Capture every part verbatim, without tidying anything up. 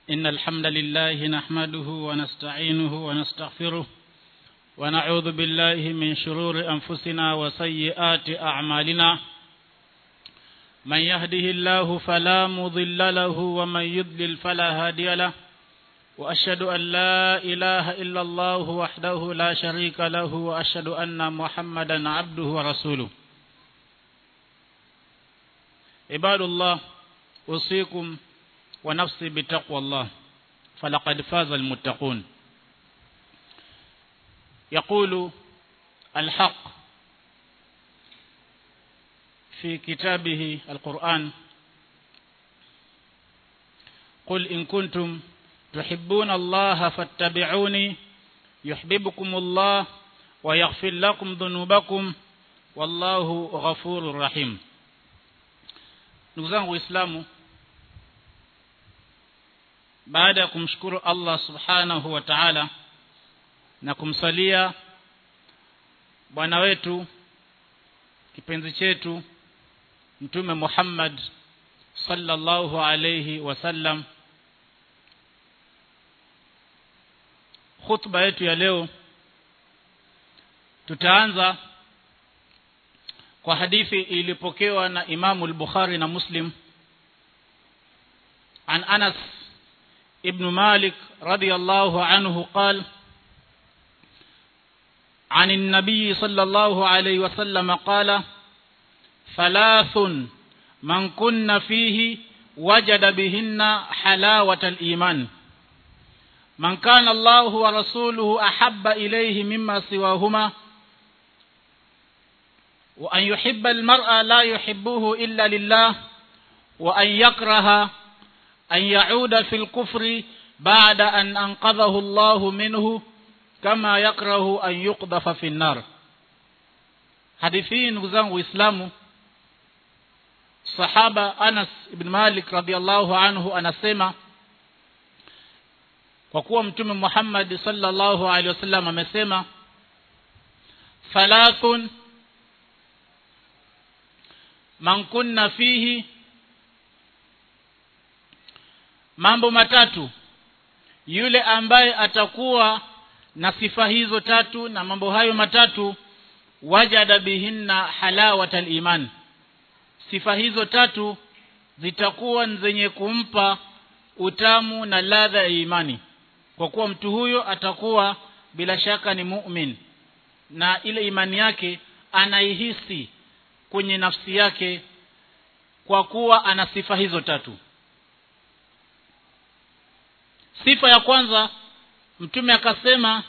إن الحمد لله نحمده ونستعينه ونستغفره ونعوذ بالله من شرور أنفسنا وسيئات أعمالنا من يهده الله فلا مضل له ومن يضلل فلا هادي له وأشهد أن لا إله إلا الله وحده لا شريك له وأشهد أن محمدا عبده ورسوله عباد الله أوصيكم ونفسي بتقوى الله فلقد فاز المتقون. يقول الحق في كتابه القرآن: قل إن كنتم تحبون الله فاتبعوني يحببكم الله ويغفر لكم ذنوبكم والله غفور رحيم. Ndugu zangu Waislamu, baada ya kumshukuru Allah subhanahu wa ta'ala na kumsalia bwana wetu kipenzi chetu Mtume Muhammad sallallahu alayhi wasallam, khutba yetu ya leo tutaanza kwa hadithi ilipokewa na Imam al-Bukhari na Muslim an Anas ibn Malik radiyallahu anhu قال عن النبي صلى الله عليه وسلم قال: ثلاث من كن فيه وجد بهن حلاوة الإيمان: من كان الله ورسوله أحب إليه مما سواهما، وأن يحب المرء لا يحبه إلا لله، وأن يكره أن يعود في الكفر بعد أن أنقذه الله منه كما يكره أن يقذف في النار. حديثين غزان وإسلام صحابة أنس بن مالك رضي الله عنه anasema kwa kuwa Mtume Muhammad sallallahu alaihi wasallam amesema, thalathun man kunna fihi, mambo matatu yule ambaye atakuwa na sifa hizo tatu na mambo hayo matatu, wajada bihinna halawatal iman, sifa hizo tatu zitakuwa zenye kumpa utamu na ladha ya imani, kwa kuwa mtu huyo atakuwa bila shaka ni mu'min na ile imani yake anaihisi kwenye nafsi yake kwa kuwa ana sifa hizo tatu. Sifa ya kwanza Mtume akasema,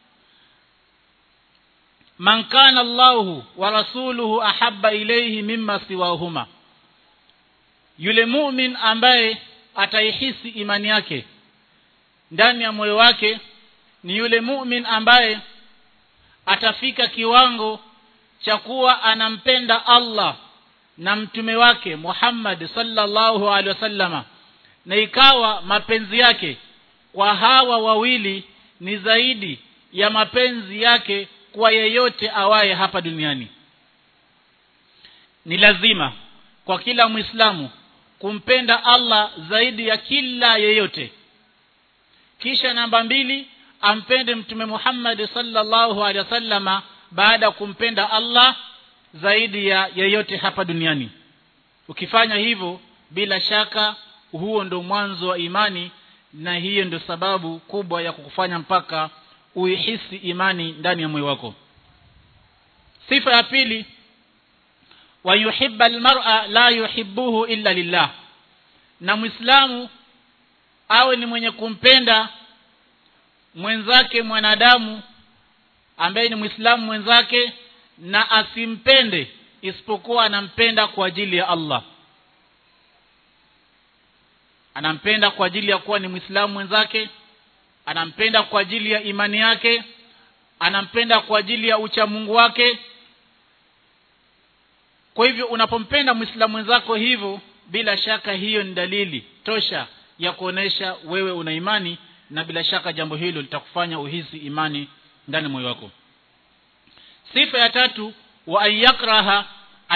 man kana Allahu wa rasuluhu ahabba ilayhi mimma siwahuma, yule mu'min ambaye ataihisi imani yake ndani ya moyo wake ni yule mu'min ambaye atafika kiwango cha kuwa anampenda Allah na mtume wake Muhammad sallallahu alaihi wasallama, na ikawa mapenzi yake kwa hawa wawili ni zaidi ya mapenzi yake kwa yeyote awaye hapa duniani. Ni lazima kwa kila Muislamu kumpenda Allah zaidi ya kila yeyote. Kisha namba mbili, ampende mtume Muhammad sallallahu alaihi wasallama baada kumpenda Allah zaidi ya yeyote hapa duniani. Ukifanya hivyo, bila shaka huo ndo mwanzo wa imani, na hiyo ndo sababu kubwa ya kukufanya mpaka uihisi imani ndani ya moyo wako. Sifa ya pili, wa yuhibba almar'a la yuhibbuhu illa lillah, na Muislamu awe ni mwenye kumpenda mwenzake mwanadamu ambaye ni Muislamu mwenzake, na asimpende isipokuwa anampenda kwa ajili ya Allah. Anampenda kwa ajili ya kuwa ni Muislamu mwenzake, anampenda kwa ajili ya imani yake, anampenda kwa ajili ya ucha Mungu wake. Kwa hivyo unapompenda Muislamu mwenzako hivyo, bila shaka hiyo ni dalili tosha ya kuonesha wewe una imani, na bila shaka jambo hilo litakufanya uhisi imani ndani moyo wako. Sifa ya tatu, wa ayakraha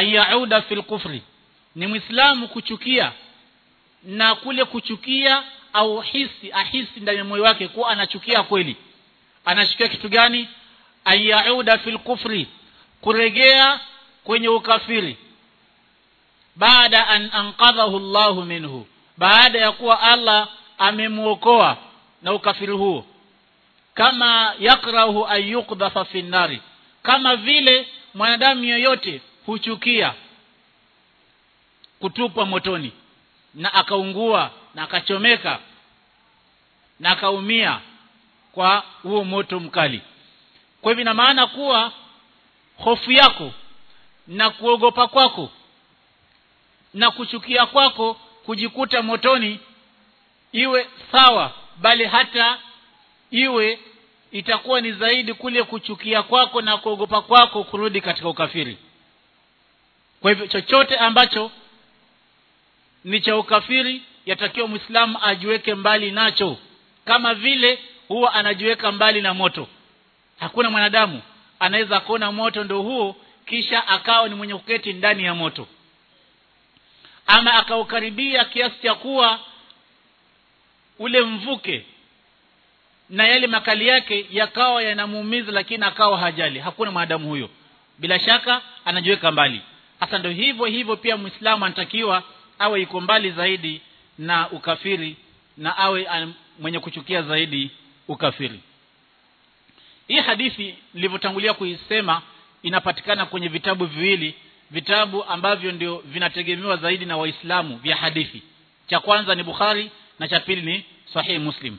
ayauda fil kufri, ni Muislamu kuchukia, na kule kuchukia au hisi ahisi ndani ya moyo wake kuwa anachukia kweli. Anachukia kitu gani? Ayauda fil kufri, kurejea kwenye ukafiri, baada an anqadhahu Allah minhu, baada ya kuwa Allah amemuokoa na ukafiri huo. Kama yakrahu an yuqdhafa fi nari, kama vile mwanadamu yoyote huchukia kutupwa motoni na akaungua na akachomeka na akaumia kwa huo moto mkali. Kwa hivyo ina maana kuwa hofu yako na kuogopa kwako na kuchukia kwako kujikuta motoni iwe sawa, bali hata iwe itakuwa ni zaidi kule kuchukia kwako na kuogopa kwako kurudi katika ukafiri. Kwa hivyo chochote ambacho ni cha ukafiri yatakiwa Muislamu ajiweke mbali nacho, kama vile huwa anajiweka mbali na moto. Hakuna mwanadamu anaweza kuona moto ndio huo kisha akao ni mwenye kuketi ndani ya moto, ama akaukaribia kiasi cha kuwa ule mvuke na yale makali yake yakawa yanamuumiza lakini akawa hajali. Hakuna mwanadamu huyo, bila shaka anajiweka mbali. Hasa ndio hivyo hivyo pia Muislamu anatakiwa awe yuko mbali zaidi na ukafiri na awe mwenye kuchukia zaidi ukafiri. Hii hadithi nilivyotangulia kuisema inapatikana kwenye vitabu viwili, vitabu ambavyo ndio vinategemewa zaidi na Waislamu vya hadithi. Cha kwanza ni Bukhari na cha pili ni Sahih Muslim.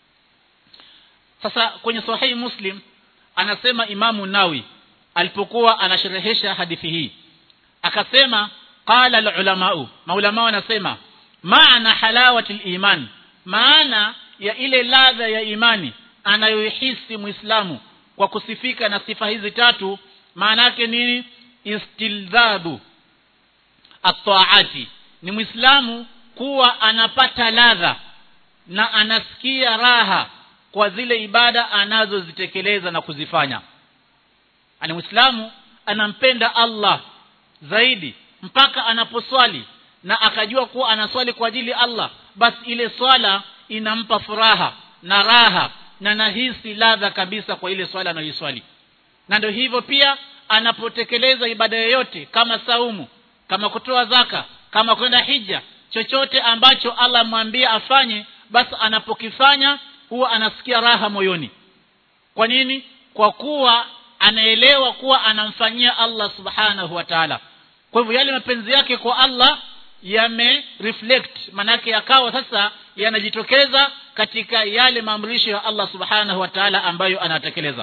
Sasa kwenye Sahih Muslim anasema Imamu Nawawi alipokuwa anasherehesha hadithi hii, akasema qala al-ulamau, maulama wanasema maana halawati al-iman, maana ya ile ladha ya imani anayohisi Muislamu kwa kusifika na sifa hizi tatu, maana yake nini? Istilzadu at-taati, ni Muislamu kuwa anapata ladha na anasikia raha kwa zile ibada anazozitekeleza na kuzifanya. Ani Muislamu anampenda Allah zaidi mpaka anaposwali na akajua kuwa anaswali kwa ajili Allah, basi ile swala inampa furaha na raha na nahisi ladha kabisa kwa ile swala anayoiswali. Na ndio hivyo pia anapotekeleza ibada yoyote, kama saumu, kama kutoa zaka, kama kwenda hija, chochote ambacho Allah mwambia afanye, basi anapokifanya huwa anasikia raha moyoni. Kwa nini? Kwa kuwa anaelewa kuwa anamfanyia Allah subhanahu wa ta'ala. Kwa hivyo yale mapenzi yake kwa Allah yame reflect, manake yakawa sasa yanajitokeza katika yale maamrisho ya Allah subhanahu wa ta'ala ambayo anatekeleza.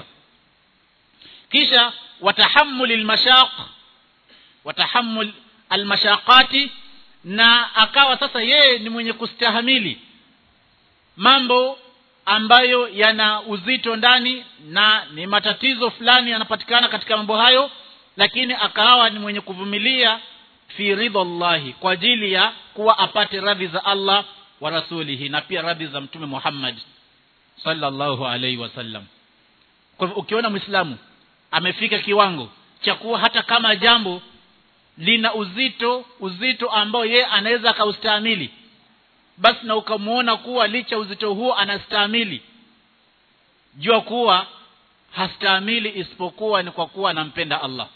Kisha watahammul almashaq, watahammul almashaqati, na akawa sasa yeye ni mwenye kustahamili mambo ambayo yana uzito ndani na ni matatizo fulani yanapatikana katika mambo hayo, lakini akawa ni mwenye kuvumilia fi ridhallahi, kwa ajili ya kuwa apate radhi za Allah wa rasulihi na pia radhi za Mtume Muhammad sallallahu alaihi wasallam. Kwa hivyo ukiona Muislamu amefika kiwango cha kuwa hata kama jambo lina uzito uzito ambao ye anaweza kaustahimili, basi na ukamuona kuwa licha uzito huo anastahimili, jua kuwa hastahimili isipokuwa ni kwa kuwa anampenda Allah.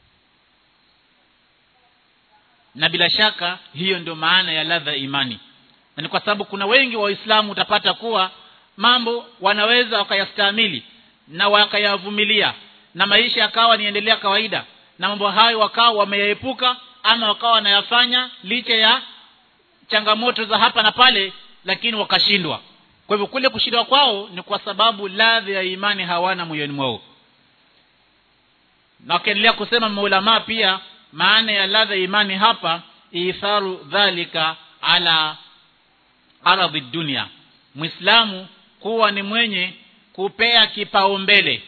Na bila shaka hiyo ndio maana ya ladha imani. Na ni kwa sababu kuna wengi wa Waislamu utapata kuwa mambo wanaweza wakayastahimili na wakayavumilia na maisha yakawa niendelea kawaida, na mambo hayo wakawa wameyaepuka ama wakawa wanayafanya licha ya changamoto za hapa na pale, lakini wakashindwa. Kwa hivyo kule kushindwa kwao ni kwa sababu ladha ya imani hawana moyoni mwao. Na wakaendelea kusema maulama pia maana ya ladha ya imani hapa, itharu dhalika ala aradhi dunia, Muislamu kuwa ni mwenye kupea kipaumbele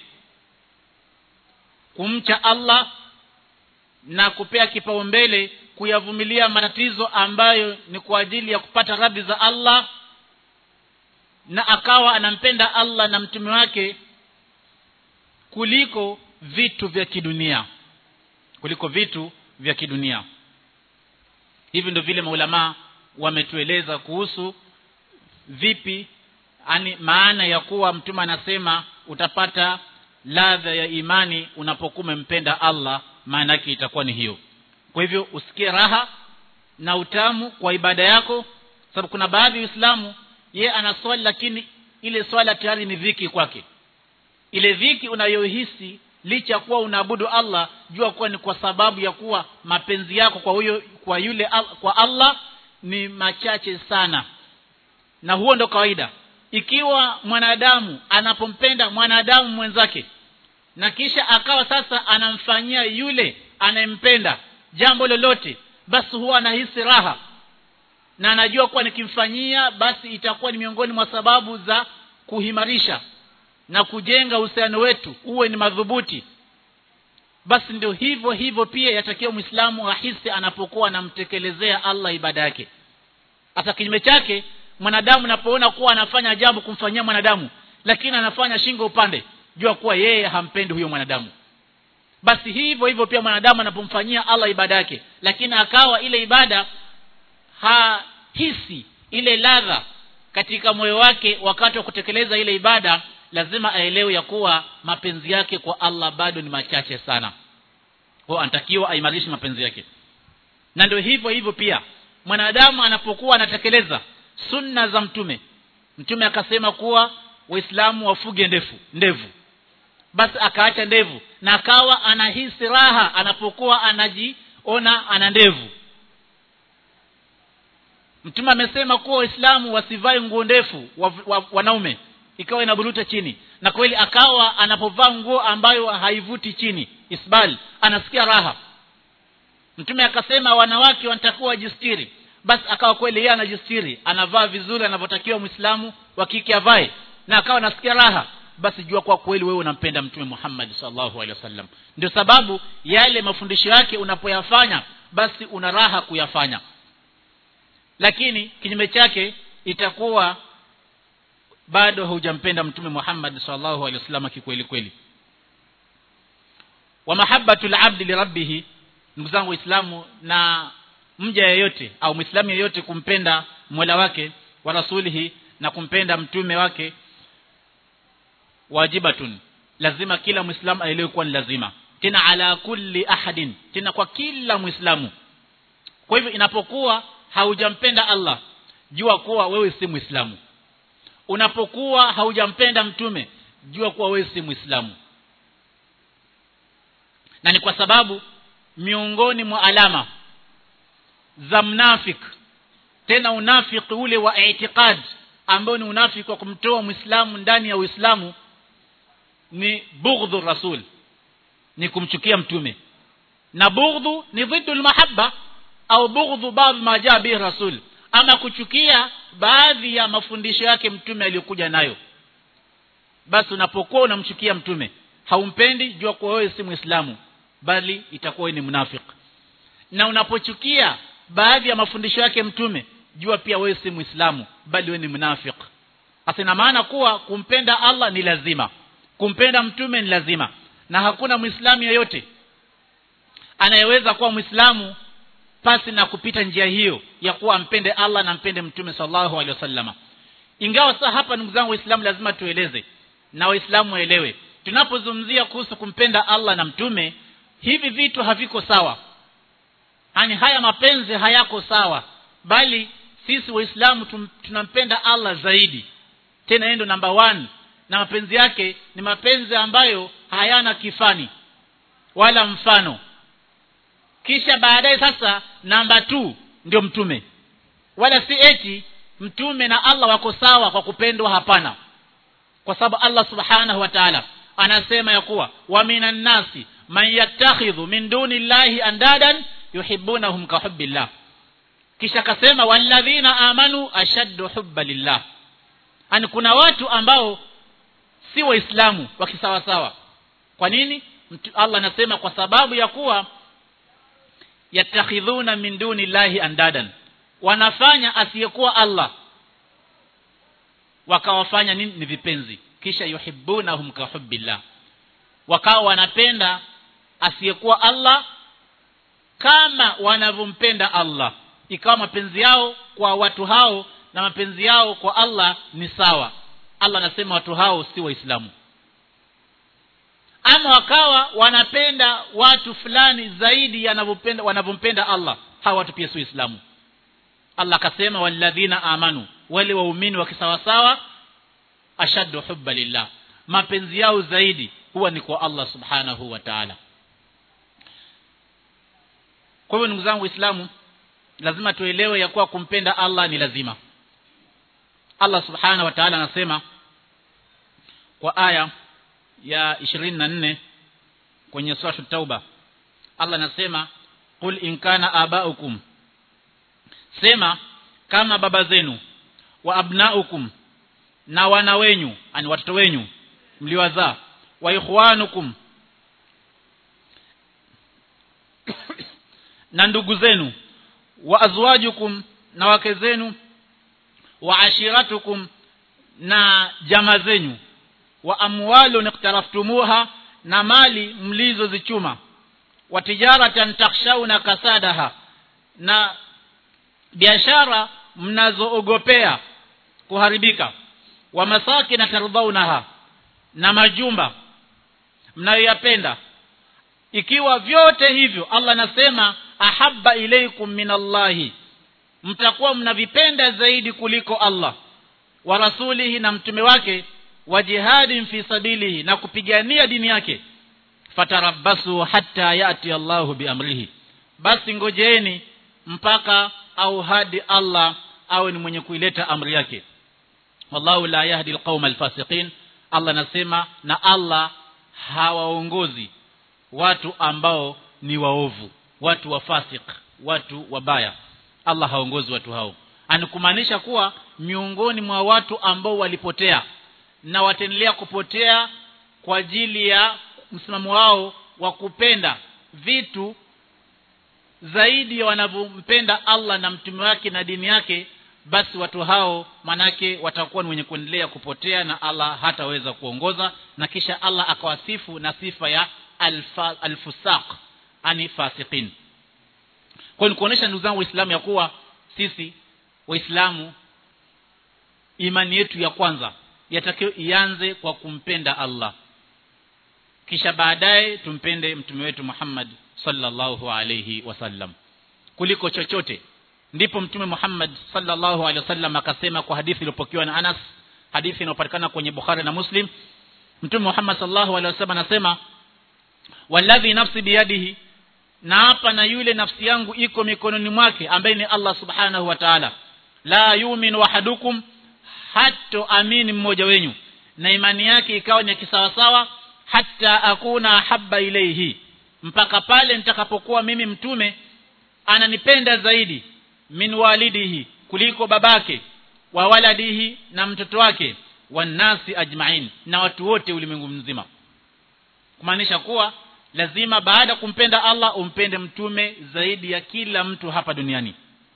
kumcha Allah na kupea kipaumbele kuyavumilia matatizo ambayo ni kwa ajili ya kupata radhi za Allah, na akawa anampenda Allah na mtume wake kuliko vitu vya kidunia, kuliko vitu vya kidunia. Hivi ndio vile maulama wametueleza kuhusu vipi ani maana ya kuwa mtume anasema utapata ladha ya imani unapokuwa umempenda Allah, maana yake itakuwa ni hiyo. Kwa hivyo usikie raha na utamu kwa ibada yako, sababu kuna baadhi ya Uislamu ye anaswali lakini ile swala tayari ni dhiki kwake. Ile dhiki unayohisi licha kuwa unaabudu Allah, jua kuwa ni kwa sababu ya kuwa mapenzi yako kwa huyo kwa yule kwa Allah ni machache sana. Na huo ndo kawaida. Ikiwa mwanadamu anapompenda mwanadamu mwenzake na kisha akawa sasa anamfanyia yule anayempenda jambo lolote, basi huwa anahisi raha na anajua kuwa nikimfanyia basi itakuwa ni miongoni mwa sababu za kuhimarisha na kujenga uhusiano wetu uwe ni madhubuti. Basi ndio hivyo hivyo pia yatakiwa Muislamu ahisi anapokuwa anamtekelezea Allah ibada yake. Hata kinyume chake, mwanadamu anapoona kuwa anafanya jambo kumfanyia mwanadamu lakini anafanya shingo upande, jua kuwa yeye hampendi huyo mwanadamu. Basi hivyo hivyo pia mwanadamu anapomfanyia Allah ibada yake lakini akawa ile ibada hahisi ile ladha katika moyo wake wakati wa kutekeleza ile ibada, lazima aelewe ya kuwa mapenzi yake kwa Allah bado ni machache sana. Kwa anatakiwa aimarishe mapenzi yake. Na ndio hivyo hivyo pia mwanadamu anapokuwa anatekeleza sunna za mtume, mtume akasema kuwa Waislamu wafuge ndefu ndevu, basi akaacha ndevu na akawa anahisi raha anapokuwa anajiona ana ndevu. Mtume amesema kuwa Waislamu wasivae nguo ndefu wa, wa, wanaume ikawa inaburuta chini, na kweli akawa anapovaa nguo ambayo haivuti chini isbal anasikia raha. Mtume akasema wanawake wanatakiwa wajistiri, basi akawa kweli yeye anajistiri, anavaa vizuri anavyotakiwa Muislamu wa kike avae na akawa anasikia raha. Basi jua kwa kweli wewe unampenda Mtume Muhammad sallallahu alaihi wasallam. Ndio sababu yale mafundisho yake unapoyafanya basi una raha kuyafanya. Lakini kinyume chake itakuwa bado hujampenda Mtume Muhammad sallallahu alaihi wasallam kikweli kweli. Wa mahabbatul abdi li rabbih, ndugu zangu Waislamu, na mja yeyote au Muislamu yeyote kumpenda Mola wake wa rasulihi na kumpenda mtume wake wajibatun, lazima kila Muislamu aelewe kuwa ni lazima, tena ala kulli ahadin, tena kwa kila Muislamu. Kwa hivyo inapokuwa haujampenda Allah, jua kuwa wewe si Muislamu. Unapokuwa haujampenda mtume, jua kuwa wewe si Muislamu. Na ni kwa sababu miongoni mwa alama za mnafik, tena unafiki ule wa i'tiqad ambao ni unafiki wa kumtoa Muislamu ndani ya Uislamu, ni bughdhu rasul, ni kumchukia mtume. Na bughdhu ni dhidul mahabba au bughdhu baadhi ma jaa bihi rasul, ama kuchukia baadhi ya mafundisho yake mtume aliyokuja nayo. Basi unapokuwa unamchukia mtume, haumpendi, jua kwa wewe si Muislamu, bali itakuwa ni mnafiki. Na unapochukia baadhi ya mafundisho yake mtume, jua pia wewe si Muislamu, bali wewe ni mnafiki. Hasa ina maana kuwa kumpenda Allah ni lazima, kumpenda mtume ni lazima, na hakuna Muislamu yeyote anayeweza kuwa Muislamu pasi na kupita njia hiyo ya kuwa ampende Allah na ampende mtume sallallahu alaihi wasallam. Ingawa sasa hapa ndugu zangu Waislamu lazima tueleze na Waislamu waelewe, tunapozungumzia kuhusu kumpenda Allah na mtume, hivi vitu haviko sawa. Yaani haya mapenzi hayako sawa, bali sisi Waislamu tunampenda Allah zaidi, tena yeye ndo number one, na mapenzi yake ni mapenzi ambayo hayana kifani wala mfano. Kisha baadaye sasa namba two ndio mtume. Wala si eti mtume na Allah wako sawa kwa kupendwa, hapana. Kwa sababu Allah subhanahu wa ta'ala anasema ya kuwa wa minan nasi man yattakhidhu min duni llahi andadan yuhibbunahum ka hubbillah. Kisha akasema walladhina amanu ashaddu hubba lillah. Ani kuna watu ambao si Waislamu wakisawa sawa. Kwa nini? Allah anasema kwa sababu ya kuwa yattakhidhuna min duni llahi andadan, wanafanya asiyekuwa Allah wakawafanya nini? Ni vipenzi. Kisha yuhibbunahum ka hubbillah, wakawa wanapenda asiyekuwa Allah kama wanavyompenda Allah. Ikawa mapenzi yao kwa watu hao na mapenzi yao kwa Allah ni sawa, Allah anasema watu hao si waislamu. Ama wakawa wanapenda watu fulani zaidi yanavyopenda wanavyompenda Allah, hawa watu pia si waislamu. Allah akasema walladhina amanu, wale waumini wa kisawasawa, ashaddu hubba lillah, mapenzi yao zaidi huwa ni kwa Allah subhanahu wa ta'ala. Kwa hivyo ndugu zangu Waislamu, lazima tuelewe ya kuwa kumpenda Allah ni lazima. Allah subhanahu wa ta'ala anasema kwa aya ya ishirini na nne kwenye sura At-Tauba, Allah anasema qul in kana abaukum, sema kama baba zenu, wa abnaukum, na wana wenyu, ani watoto wenyu mliwazaa, wa ikhwanukum, na ndugu zenu, wa azwajukum, na wake zenu, wa ashiratukum, na jamaa zenu, wa amwalun iqtaraftumuha, na mali mlizozichuma, wa tijaratan takhshawna kasadaha, na biashara mnazoogopea kuharibika, wa masakin tardaunaha, na majumba mnayoyapenda. Ikiwa vyote hivyo Allah anasema ahabba ilaykum minallahi, mtakuwa mnavipenda zaidi kuliko Allah wa rasulihi, na mtume wake, wa jihadin fi sabilihi, na kupigania dini yake, fatarabbasu hatta yati Allahu biamrihi, basi ngojeeni mpaka au hadi Allah awe ni mwenye kuileta amri yake. Wallahu la yahdi alqauma alfasiqin, Allah nasema na Allah hawaongozi watu ambao ni waovu, watu wafasik, watu wabaya. Allah haongozi watu hao. Anakumaanisha kuwa miongoni mwa watu ambao walipotea na wataendelea kupotea kwa ajili ya msimamo wao wa kupenda vitu zaidi ya wanavyompenda Allah na mtume wake na dini yake, basi watu hao manake watakuwa ni wenye kuendelea kupotea na Allah hataweza kuongoza. Na kisha Allah akawasifu na sifa ya al-fusaq, ani fasiqin. Kwa hiyo kuonesha ndugu zangu Waislamu ya kuwa sisi Waislamu imani yetu ya kwanza yatakiwa ianze kwa kumpenda Allah, kisha baadaye tumpende mtume wetu Muhammad sallallahu alayhi wasallam kuliko chochote. Ndipo mtume Muhammad sallallahu alayhi wasallam akasema kwa hadithi iliyopokewa na Anas, hadithi inayopatikana kwenye Bukhari na Muslim. Mtume Muhammad sallallahu alayhi wasallam anasema walladhi nafsi biyadihi, na hapa na yule nafsi yangu iko mikononi mwake, ambaye ni Allah subhanahu wa ta'ala, la yu'minu ahadukum, hatta amini mmoja wenyu na imani yake ikawa ni kisawasawa, hatta akuna habba ilayhi, mpaka pale nitakapokuwa mimi mtume ananipenda zaidi, min walidihi, kuliko babake, wa waladihi, na mtoto wake, wanasi ajma'in, na watu wote ulimwengu mzima. Kumaanisha kuwa lazima baada kumpenda Allah umpende mtume zaidi ya kila mtu hapa duniani.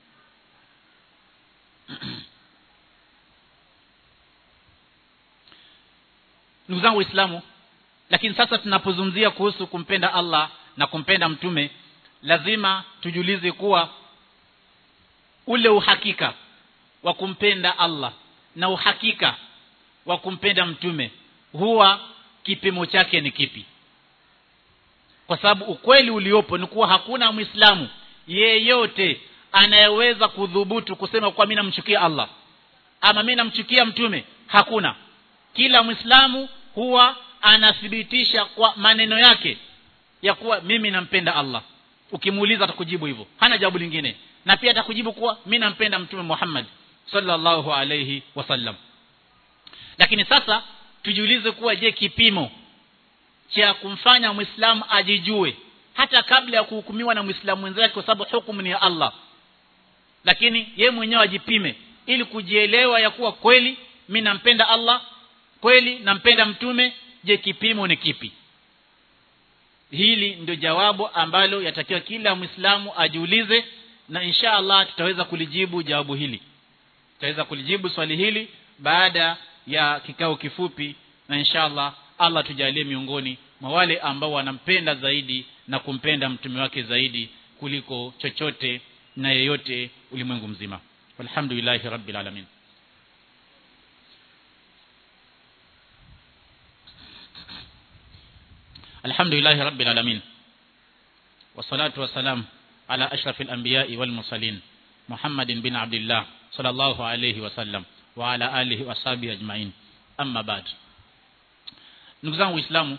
Ndugu zangu Waislamu, lakini sasa tunapozungumzia kuhusu kumpenda Allah na kumpenda mtume, lazima tujiulize kuwa ule uhakika wa kumpenda Allah na uhakika wa kumpenda mtume huwa kipimo chake ni kipi? Kwa sababu ukweli uliopo ni kuwa hakuna Muislamu yeyote anayeweza kudhubutu kusema kwa mimi namchukia Allah ama mimi namchukia mtume. Hakuna. Kila Muislamu huwa anathibitisha kwa maneno yake ya kuwa mimi nampenda Allah. Ukimuuliza atakujibu hivyo, hana jawabu lingine. Na pia atakujibu kuwa mimi nampenda mtume Muhammad sallallahu alayhi wasallam. Lakini sasa tujiulize kuwa je, kipimo cha kumfanya Muislamu ajijue hata kabla ya kuhukumiwa na Muislamu mwenzake, kwa sababu hukumu ni ya Allah, lakini yeye mwenyewe ajipime ili kujielewa ya kuwa kweli mimi nampenda Allah, kweli nampenda mtume. Je, kipimo ni kipi? Hili ndio jawabu ambalo yatakiwa kila Muislamu ajiulize, na insha Allah tutaweza kulijibu jawabu hili. Tutaweza kulijibu swali hili baada ya kikao kifupi, na insha Allah Allah tujalie miongoni mwa wale ambao wanampenda zaidi na kumpenda mtume wake zaidi kuliko chochote na yeyote ulimwengu mzima. walhamdulillahi rabbil alamin. Alhamdulillahi rabbil alamin, wassalatu wassalam ala ashrafil anbiya'i wal mursalin Muhammadin bin Abdullah sallallahu alayhi wasallam wa ala alihi washabihi ajma'in, amma ba'd. Ndugu zangu Waislamu,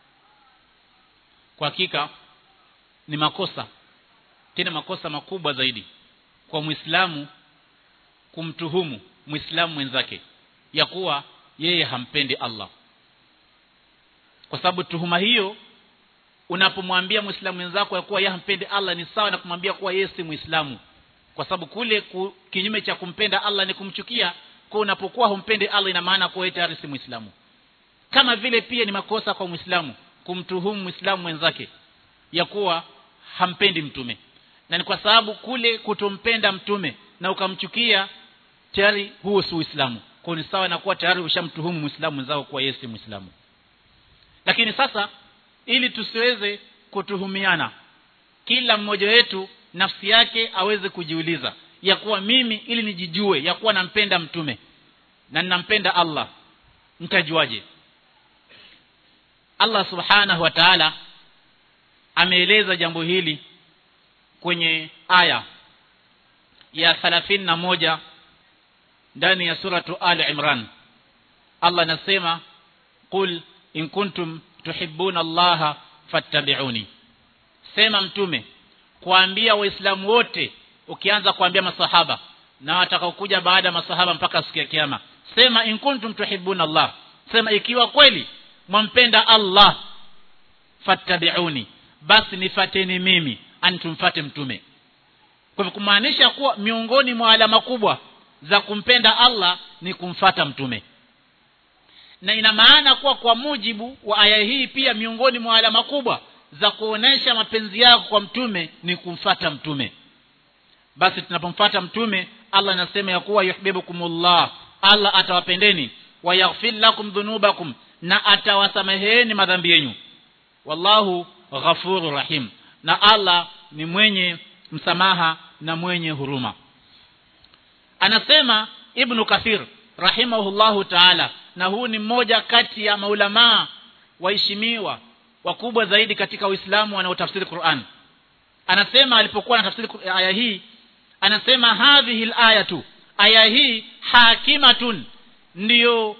kwa hakika ni makosa, tena makosa makubwa zaidi kwa Muislamu kumtuhumu Muislamu mwenzake ya kuwa yeye hampendi Allah. Kwa sababu tuhuma hiyo, unapomwambia Muislamu mwenzako ya kuwa yeye hampendi Allah, ni sawa na kumwambia kuwa yeye si Muislamu. Kwa sababu kule ku, kinyume cha kumpenda Allah ni kumchukia. Kwa unapokuwa humpendi Allah, ina maana kuwa yeye tayari si Muislamu. Kama vile pia ni makosa kwa Muislamu kumtuhumu Muislamu mwenzake ya kuwa hampendi mtume. Na ni kwa sababu kule kutompenda mtume na ukamchukia, tayari huo si Uislamu. Kwa ni sawa na kuwa tayari ushamtuhumu Muislamu mwenzako kuwa yeye si Muislamu. Lakini sasa, ili tusiweze kutuhumiana, kila mmoja wetu nafsi yake aweze kujiuliza ya kuwa mimi, ili nijijue ya kuwa nampenda mtume na ninampenda Allah, nitajuaje? Allah subhanahu wa ta'ala ameeleza jambo hili kwenye aya ya thelathini na moja ndani ya suratu Ali Imran. Allah anasema, qul in kuntum tuhibbuna Allaha fattabi'uni. Sema mtume kuambia waislamu wote, ukianza kuambia masahaba na watakaokuja baada ya masahaba mpaka siku ya kiyama, sema in kuntum tuhibbuna Allah, sema ikiwa kweli mwampenda Allah, fattabi'uni, basi nifateni mimi, antumfate mtume. Kwa hivyo kumaanisha kuwa miongoni mwa alama kubwa za kumpenda Allah ni kumfata mtume. Na ina maana kuwa kwa mujibu wa aya hii pia miongoni mwa alama kubwa za kuonesha mapenzi yako kwa mtume ni kumfata mtume. Basi tunapomfuata mtume, Allah anasema ya kuwa yuhibbukumullah, Allah atawapendeni, wa yaghfir lakum dhunubakum, na atawasameheni madhambi yenu. Wallahu ghafurur rahim, na Allah ni mwenye msamaha na mwenye huruma. Anasema Ibn Kathir rahimahullahu ta'ala, na huu ni mmoja kati ya maulama waheshimiwa wakubwa zaidi katika Uislamu wanaotafsiri Qur'an. Anasema alipokuwa anatafsiri aya hii, anasema hadhihi al-ayatu, aya hii hakimatun, ndio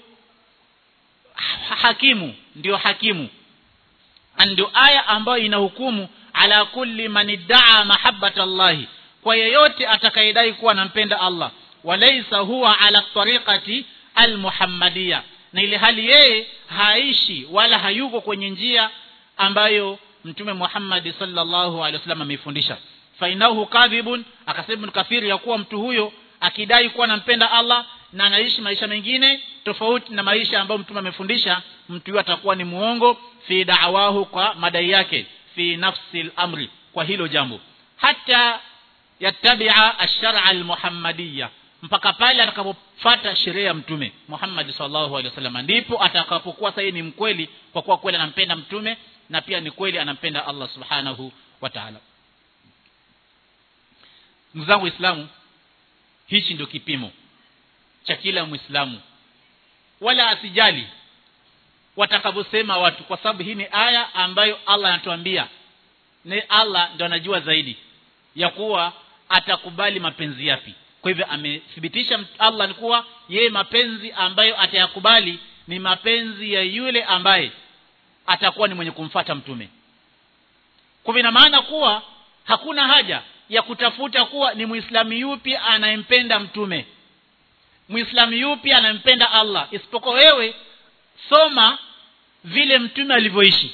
hakimu, ndio hakimu, ndio aya ambayo inahukumu ala kulli man idda'a mahabbata Allah, kwa yeyote atakayedai kuwa anampenda Allah, walaysa huwa ala tariqati al-muhammadiyya, na ile hali yeye haishi wala hayuko kwenye njia ambayo mtume Muhammad sallallahu alaihi wasallam ameifundisha. Fa inahu kadhibun, akasema Ibn Kathir ya kuwa mtu huyo akidai kuwa anampenda Allah na anaishi maisha mengine tofauti na maisha ambayo mtume amefundisha, mtu huyo atakuwa ni muongo fi da'wahu, kwa madai yake, fi nafsil amri, kwa hilo jambo, hata yattabi'a ash-shar'a al-muhammadiyya, mpaka pale atakapofuata sheria ya mtume Muhammad sallallahu alaihi wasallam, ndipo atakapokuwa sasa ni mkweli, kwa kuwa kweli anampenda mtume na pia ni kweli anampenda Allah subhanahu wa ta'ala. Ndugu zangu Waislamu, hichi ndio kipimo cha kila Muislamu, wala asijali watakavyosema watu, kwa sababu hii ni aya ambayo Allah anatuambia, ni Allah ndio anajua zaidi ya kuwa atakubali mapenzi yapi. Kwa hivyo amethibitisha Allah ni kuwa yeye mapenzi ambayo atayakubali ni mapenzi ya yule ambaye atakuwa ni mwenye kumfuata mtume. Kwa hivyo ina maana kuwa hakuna haja ya kutafuta kuwa ni Muislamu yupi anayempenda mtume, Muislamu yupi anampenda Allah, isipokuwa wewe soma vile mtume alivyoishi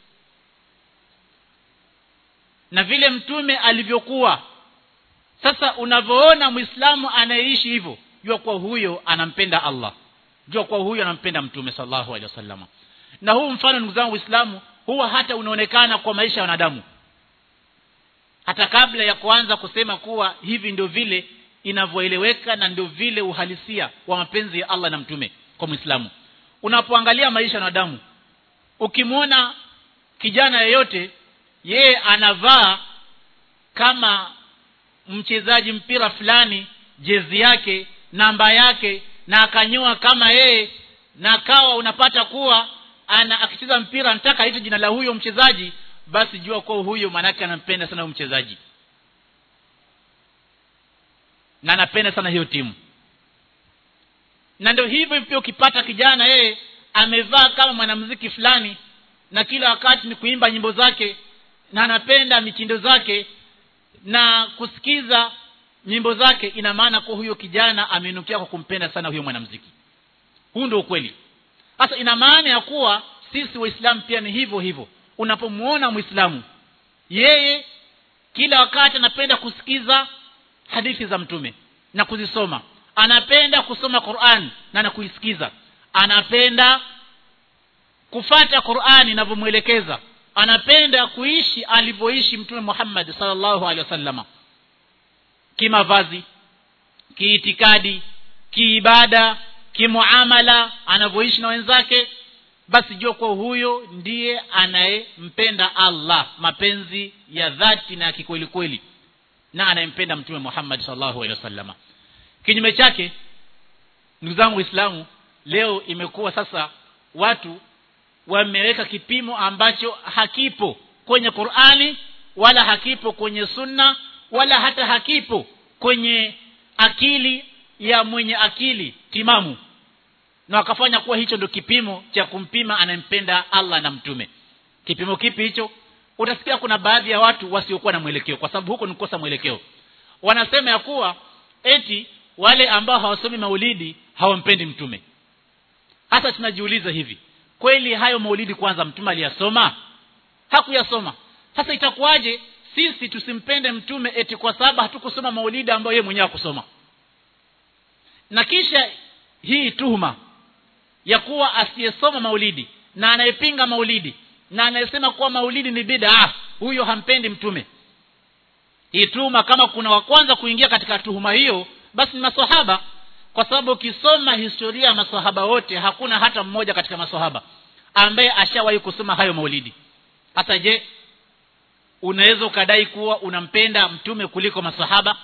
na vile mtume alivyokuwa. Sasa unavyoona Muislamu anaishi hivyo, jua kwa huyo anampenda Allah, jua kwa huyo anampenda mtume sallallahu alaihi wasallam. Na huu mfano ndugu zangu Waislamu, huwa hata unaonekana kwa maisha ya wanadamu, hata kabla ya kuanza kusema kuwa hivi ndio vile inavyoeleweka na ndio vile uhalisia wa mapenzi ya Allah na mtume kwa Muislamu. Unapoangalia maisha ya wanadamu, ukimwona kijana yeyote yeye anavaa kama mchezaji mpira fulani jezi yake, namba yake, na akanyoa kama yeye, na kawa unapata kuwa ana akicheza mpira anataka aite jina la huyo mchezaji, basi jua kwa huyo manake anampenda sana huyo mchezaji na anapenda sana hiyo timu. Na ndio hivyo pia ukipata kijana yeye amevaa kama mwanamuziki fulani na kila wakati ni kuimba nyimbo zake na anapenda mitindo zake na kusikiza nyimbo zake, ina maana kwa huyo kijana amenukia kwa kumpenda sana huyo mwanamuziki. Huu ndio ukweli. Sasa ina maana ya kuwa sisi Waislamu pia ni hivyo hivyo. Unapomuona Muislamu yeye kila wakati anapenda kusikiza hadithi za mtume na kuzisoma, anapenda kusoma Qur'an na na kuisikiza, anapenda kufata Qur'ani inavyomuelekeza, anapenda kuishi alivyoishi mtume Muhammad sallallahu alaihi wasallama, kimavazi, kiitikadi, kiibada, kimuamala, anavyoishi na wenzake, basi jua kwa huyo ndiye anayempenda Allah mapenzi ya dhati na kikweli kweli, na anayempenda mtume Muhammad sallallahu alaihi wasallama. Kinyume chake, ndugu zangu Waislamu, leo imekuwa sasa watu wameweka kipimo ambacho hakipo kwenye Qur'ani wala hakipo kwenye sunna wala hata hakipo kwenye akili ya mwenye akili timamu, na wakafanya kuwa hicho ndio kipimo cha kumpima anayempenda Allah na mtume. Kipimo kipi hicho? Utasikia kuna baadhi ya watu wasiokuwa na mwelekeo, kwa sababu huko ni kosa mwelekeo. Wanasema ya kuwa eti wale ambao hawasomi maulidi hawampendi mtume. Hata tunajiuliza hivi, kweli hayo maulidi kwanza mtume aliyasoma? Hakuyasoma. Sasa itakuwaje sisi tusimpende mtume eti kwa sababu hatukusoma maulidi ambayo yeye mwenyewe akusoma? Na kisha hii tuhuma ya kuwa asiyesoma maulidi na anayepinga maulidi na anayesema kuwa maulidi ni bid'a, huyo hampendi mtume. Hii tuhuma, kama kuna wa kwanza kuingia katika tuhuma hiyo, basi ni maswahaba, kwa sababu ukisoma historia ya maswahaba wote hakuna hata mmoja katika maswahaba ambaye ashawahi kusoma hayo maulidi. Hata je, unaweza ukadai kuwa unampenda mtume kuliko maswahaba?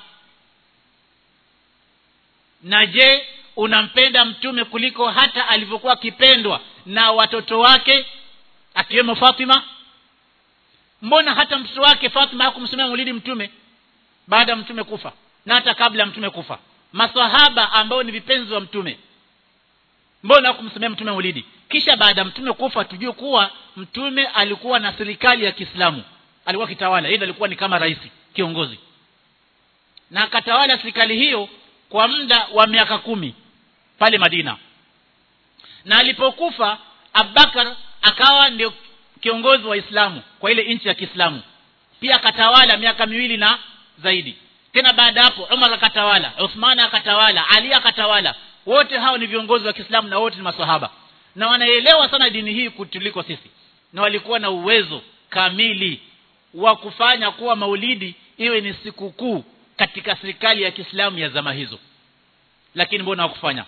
Na je, unampenda mtume kuliko hata alivyokuwa kipendwa na watoto wake akiwemo Fatima? Mbona hata mtoto wake Fatima hakumsomea maulidi mtume baada ya mtume kufa, na hata kabla mtume kufa? Maswahaba ambao ni vipenzi wa mtume, mbona hakumsomea mtume maulidi? Kisha baada mtume kufa tujue kuwa mtume alikuwa na serikali ya Kiislamu, alikuwa kitawala, yeye alikuwa ni kama rais kiongozi, na akatawala serikali hiyo kwa muda wa miaka kumi pale Madina. Na alipokufa Abubakar akawa ndio kiongozi wa Uislamu kwa ile nchi ya Kiislamu, pia akatawala miaka miwili na zaidi. Tena baada hapo Umar akatawala, Uthman akatawala, Ali akatawala. Wote hao ni viongozi wa Kiislamu na wote ni maswahaba, na wanaelewa sana dini hii kutuliko sisi, na walikuwa na uwezo kamili wa kufanya kuwa maulidi iwe ni sikukuu katika serikali ya Kiislamu ya zama hizo. Lakini mbona hawakufanya?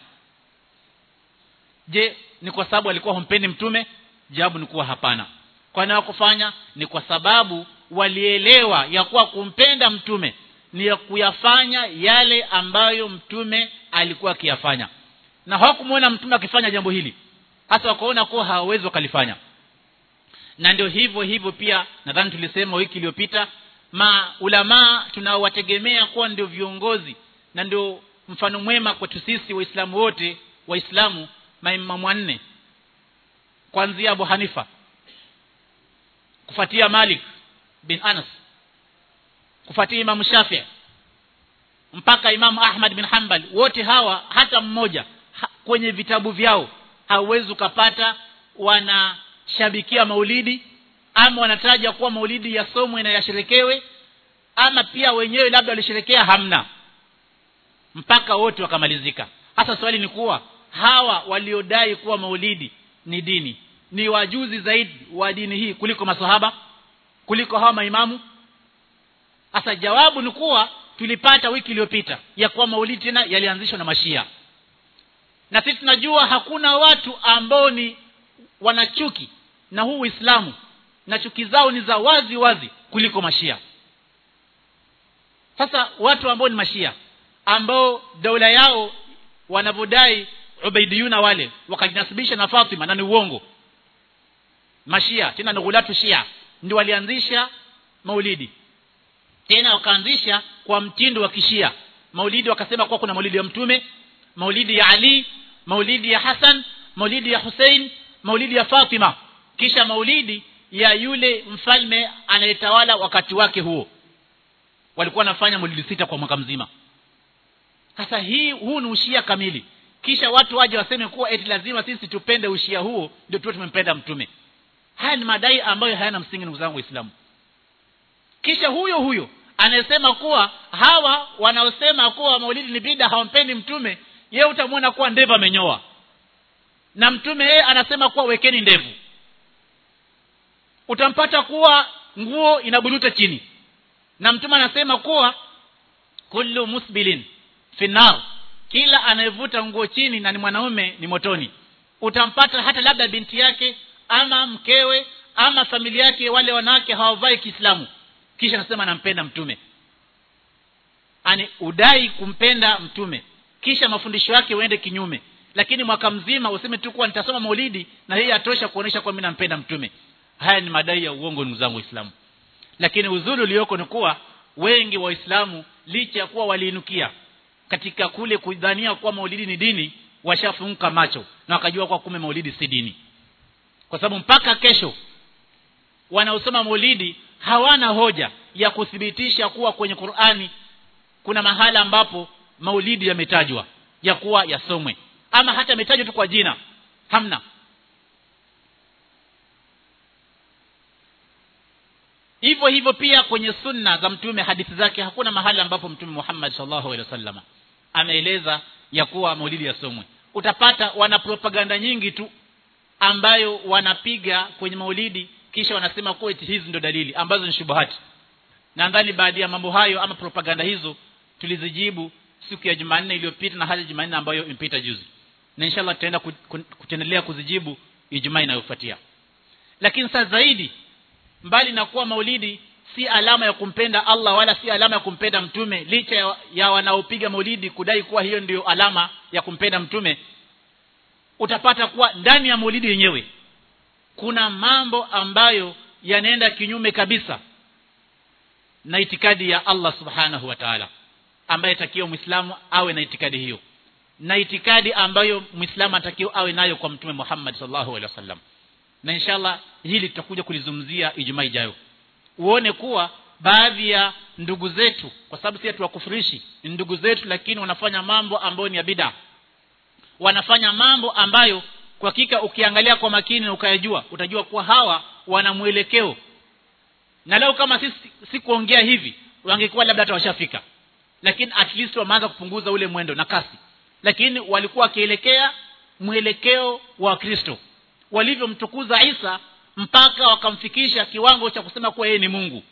Je, ni kwa sababu walikuwa humpendi mtume? Jawabu ni kuwa hapana. Kwa nini hawakufanya? Ni kwa sababu walielewa ya kuwa kumpenda mtume ni ya kuyafanya yale ambayo mtume alikuwa akiyafanya, na hawakumuona mtume akifanya jambo hili, hata wakaona kuwa hawawezi kulifanya. Na ndio hivyo hivyo pia nadhani tulisema wiki iliyopita, maulama tunawategemea kuwa ndio viongozi na ndio mfano mwema kwetu sisi Waislamu wote. Waislamu maimamu wanne, kuanzia Abu Hanifa, kufuatia Malik bin Anas, kufuatia Imam Shafi'i mpaka Imam Ahmad bin Hanbal, wote hawa hata mmoja ha, kwenye vitabu vyao hauwezi kupata wanashabikia maulidi ama wanataja kuwa maulidi yasomwe na yasherekewe, ama pia wenyewe labda walisherekea, hamna, mpaka wote wakamalizika. Hasa swali ni kuwa hawa waliodai kuwa maulidi ni dini ni wajuzi zaidi wa dini hii kuliko maswahaba, kuliko hawa maimamu? Hasa jawabu ni kuwa tulipata wiki iliyopita ya kuwa maulidi tena yalianzishwa na Mashia, na sisi tunajua hakuna watu ambao ni wanachuki na huu Uislamu na chuki zao ni za wazi wazi kuliko Mashia. Sasa watu ambao ni Mashia ambao daula yao wanavodai ubaidiyuna wale wakajinasibisha na Fatima na ni uongo. Mashia tena ni ghulatu Shia ndio walianzisha maulidi. Tena wakaanzisha kwa mtindo wa Kishia. Maulidi wakasema kwa kuna maulidi ya Mtume, maulidi ya Ali, maulidi ya Hassan, maulidi ya Hussein, maulidi ya Fatima, kisha maulidi ya yule mfalme anayetawala wakati wake huo. Walikuwa wanafanya maulidi sita kwa mwaka mzima. Sasa hii huu ni ushia kamili. Kisha watu waje waseme kuwa eti lazima sisi tupende ushia huo ndio tuwe tumempenda Mtume. Haya ni madai ambayo hayana msingi, ndugu zangu Waislamu. Kisha huyo huyo anasema kuwa hawa wanaosema kuwa maulidi ni bid'a hawampendi Mtume, yeye utamwona kuwa ndevu amenyoa. Na Mtume yeye anasema kuwa wekeni ndevu. Utampata kuwa nguo inaburuta chini. Na Mtume anasema kuwa kullu musbilin finnar, kila anayevuta nguo chini na ni mwanaume ni motoni. Utampata hata labda binti yake ama mkewe ama familia yake wale wanawake hawavai Kiislamu, kisha anasema nampenda Mtume. Ani udai kumpenda Mtume kisha mafundisho yake uende kinyume, lakini mwaka mzima useme tu kuwa nitasoma maulidi na hii atosha kuonesha kwa mimi nampenda Mtume. Haya ni madai ya uongo, ndugu zangu Waislamu. Lakini uzuri ulioko ni kuwa wengi wa Waislamu licha ya kuwa waliinukia katika kule kudhania kuwa maulidi ni dini, washafunguka macho na wakajua kwa kume maulidi si dini. Kwa sababu mpaka kesho wanaosoma maulidi hawana hoja ya kuthibitisha kuwa kwenye Qur'ani kuna mahala ambapo maulidi yametajwa ya kuwa yasomwe, ama hata yametajwa tu kwa jina. Hamna. Hivyo hivyo pia kwenye sunna za Mtume, hadithi zake, hakuna mahala ambapo Mtume Muhammad sallallahu alaihi wasallam ameeleza ya kuwa maulidi yasomwe. Utapata wana propaganda nyingi tu ambayo wanapiga kwenye maulidi, kisha wanasema kuwa hizi ndio dalili ambazo ni shubuhati. Na ndani baadhi ya mambo hayo ama propaganda hizo tulizijibu siku ya Jumanne iliyopita na hadi Jumanne ambayo impita juzi. Na inshallah tutaenda kutendelea kuzijibu Ijumaa inayofuatia. Lakini sasa zaidi, mbali na kuwa maulidi si alama ya kumpenda Allah wala si alama ya kumpenda Mtume, licha ya, ya wanaopiga maulidi kudai kuwa hiyo ndio alama ya kumpenda Mtume, utapata kuwa ndani ya maulidi yenyewe kuna mambo ambayo yanaenda kinyume kabisa na itikadi ya Allah subhanahu wa ta'ala, ambaye takiwa Muislamu awe na itikadi hiyo, na itikadi ambayo Muislamu atakiwa awe nayo kwa Mtume Muhammad sallallahu alaihi wasallam. Na inshallah hili tutakuja kulizungumzia Ijumaa ijayo. Uone kuwa baadhi ya ndugu zetu, kwa sababu sisi tuwakufurishi ni ndugu zetu, lakini wanafanya mambo ambayo ni ya bid'a. Wanafanya mambo ambayo kwa hakika ukiangalia kwa makini na ukayajua, utajua kuwa hawa wana mwelekeo. Na leo kama sisi si kuongea hivi, wangekuwa labda hata washafika. Lakini at least wameanza kupunguza ule mwendo na kasi. Lakini walikuwa wakielekea mwelekeo wa Kristo. Walivyomtukuza Isa mpaka wakamfikisha kiwango cha kusema kuwa yeye ni Mungu.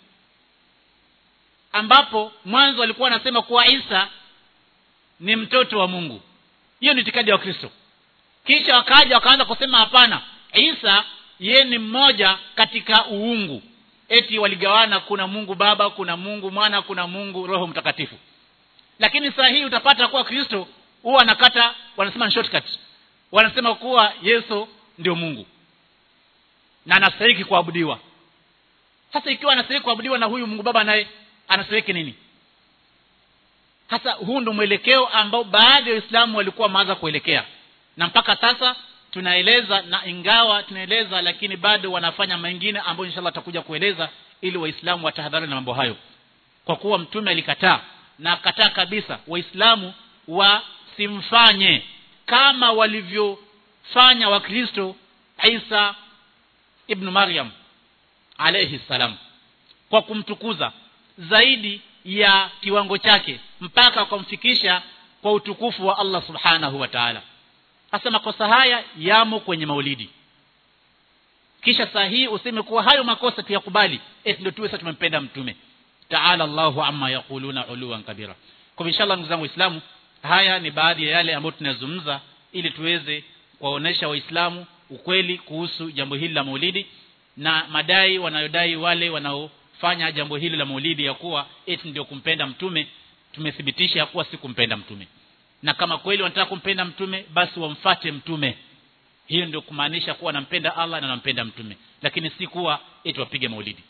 Ambapo mwanzo walikuwa wanasema kuwa Isa ni mtoto wa Mungu. Hiyo ni itikadi ya Kristo. Kisha wakaja wakaanza kusema hapana, Isa yeye ni mmoja katika uungu. Eti waligawana, kuna Mungu Baba, kuna Mungu Mwana, kuna Mungu Roho Mtakatifu. Lakini saa hii utapata kuwa Kristo huwa anakata, wanasema ni shortcut. Wanasema kuwa Yesu ndio Mungu na anastahili kuabudiwa. Sasa ikiwa anastahili kuabudiwa na huyu Mungu Baba, naye anastahili nini? Hasa huu ndio mwelekeo ambao baadhi ya Waislamu walikuwa maanza kuelekea. Na mpaka sasa tunaeleza, na ingawa tunaeleza lakini bado wanafanya mengine ambayo inshallah tutakuja kueleza, ili Waislamu watahadhari na mambo hayo. Kwa kuwa Mtume alikataa na akataa kabisa Waislamu wasimfanye kama walivyofanya Wakristo Isa ibn Maryam alayhi salam, kwa kumtukuza zaidi ya kiwango chake mpaka kumfikisha kwa utukufu wa Allah subhanahu wa ta'ala. Hasa makosa haya yamo kwenye maulidi. Kisha sahihi useme kuwa hayo makosa tuyakubali, eti ndio tuwe sasa tumempenda Mtume. Ta'ala Allahu amma yaquluna uluwan kabira. Kwa inshallah ndugu zangu Waislamu, haya ni baadhi ya yale ambayo tunazungumza ili tuweze kuwaonesha Waislamu ukweli kuhusu jambo hili la maulidi na madai wanayodai wale wanaofanya jambo hili la maulidi ya kuwa eti ndio kumpenda Mtume. tumethibitisha kuwa si kumpenda mtume. Na kama kweli wanataka kumpenda mtume basi wamfuate mtume. Hiyo ndio kumaanisha kuwa nampenda Allah na nampenda mtume, lakini si kuwa eti wapige maulidi.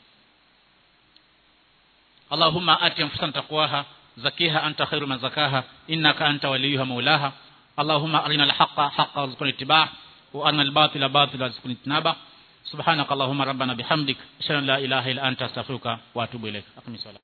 Allahumma ati anfusana taqwaha zakiha anta khairu man zakaha innaka anta waliyuha maulaha. Allahumma arina al-haqqa haqqan warzuqna ittiba'ah wa arina al-batila batilan warzuqna ijtinabah. Subhanakallahumma rabbana bihamdik ashhadu an la ilaha illa anta astaghfiruka wa atubu ilaik. Aqim as-salat.